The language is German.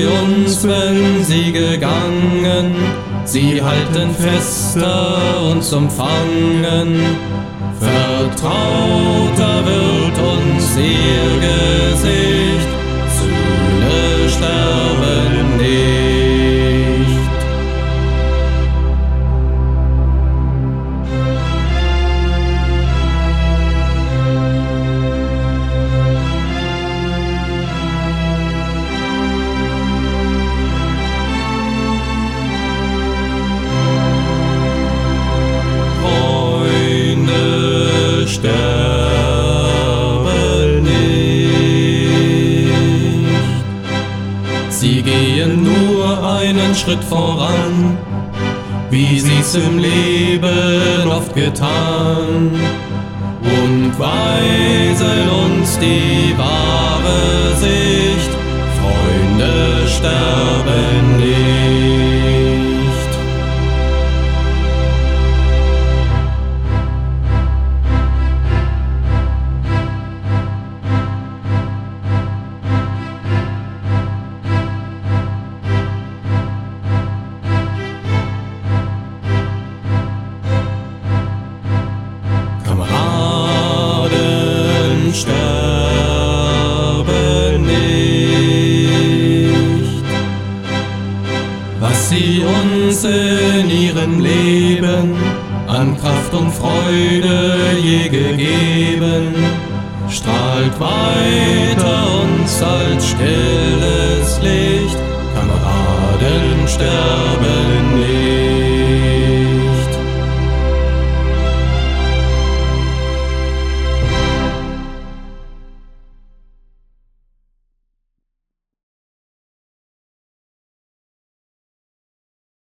uns, wenn sie gegangen, sie halten fester uns umfangen. Vertrauter wird uns ihr Gesicht, Söhne sterben nicht. Sterben nicht. Sie gehen nur einen Schritt voran, wie sie's im Leben oft getan, und weisen uns die wahre Sicht. Freunde sterben nicht. Sterben nicht. Was sie uns in ihrem Leben an Kraft und Freude je gegeben, strahlt weiter uns als stilles Licht. Kameraden sterben